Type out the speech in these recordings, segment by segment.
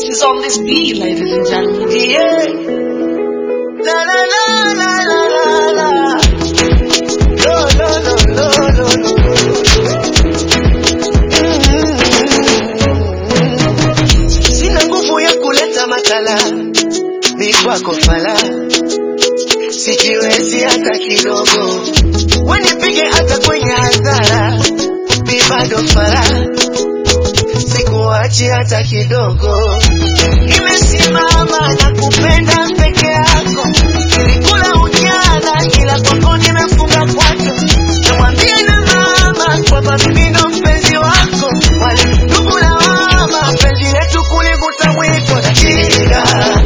is on this beat, ladies and gentlemen. Yeah. La la la la la la la. No no no no no no. Sina nguvu ya kuleta makala, ni kwako fala, sijiwezi hata kidogo, wanipige hata kwenye hadhara, ni bado fala, sikuachi hata kidogo. Nimesimama na kupenda peke yako, nilikula ujana ila kwako nimefunga kwato. Namwambia na mama kwamba mimi ndo mpenzi wako, wale ndugu na mama penzi letu kulivuta mwiko. Natirika,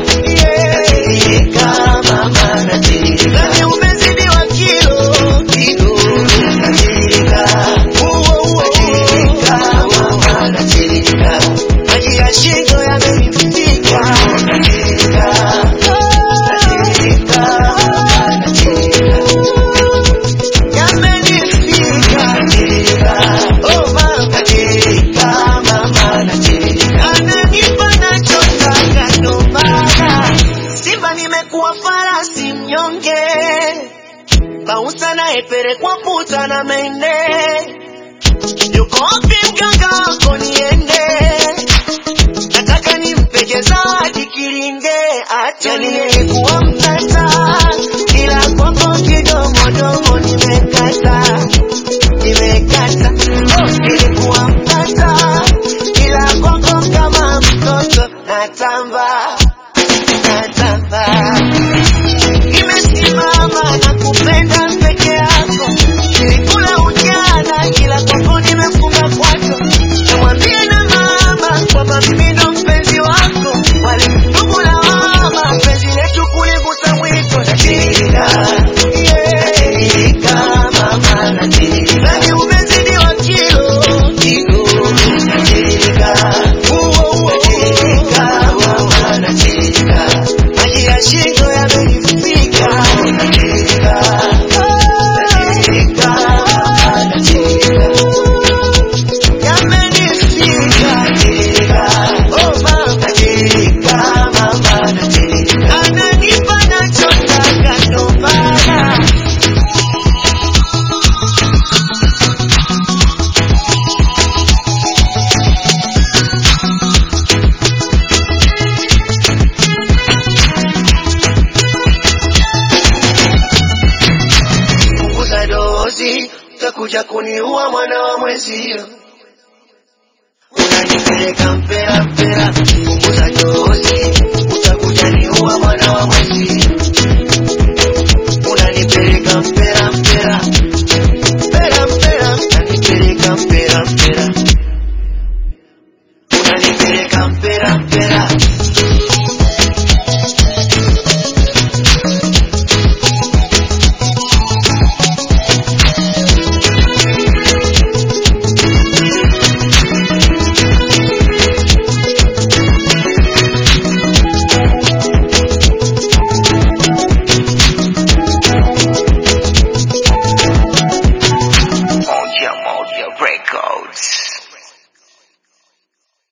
natirika mama, natirika, nani umezidi wa kilo natirika, natirika mama, natirika, maji ya shingo yamenifika. Natirika, natirika mama, natirika, yamenifika. Natirika, oh mama, natirika mama, natirika, ananipa nachotaka ndo maana Simba nimekuwa farasi mnyonge, Bausa na epere kwa puta na mende. Yuko wapi mganga wako niende, nataka nimpe zawadi kiringe. Acha nilikuwa mtata, ila kwako kidomodomo nimekata, nimekata. Oh, nilikuwa mtata, ila kwako kama mtoto natamba, natamba. Nimesimama na kupenda peke yako, nilikula ujana ila kwako nimefunga kwato. Namwambia na mama kwamba mimi ndo mpenzi wako, wale ndugu na mama penzi letu kulivuta mwiko. Natirika, natirika mama, natirika, nani umezidi wa kilo natirika, natirika mama, natirika, maji ya shingo yamenifika. Natirika, natirika mama, natirika, yamenifika. Natirika, oh mama, natirika mama, natirika, ananipa nachotaka ndo maana punguza dozi, utakuja kuniua mwana wa mwezio. Unanipeleka